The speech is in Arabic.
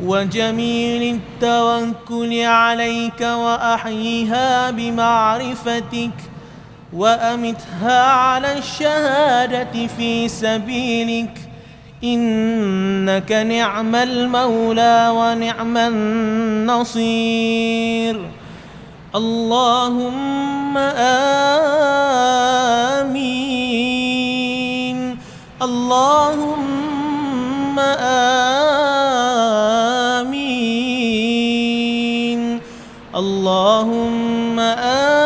وجميل التوكل عليك وأحيها بمعرفتك وأمتها على الشهادة في سبيلك إنك نعم المولى ونعم النصير. اللهم آمين. اللهم آمين. اللهم آمين.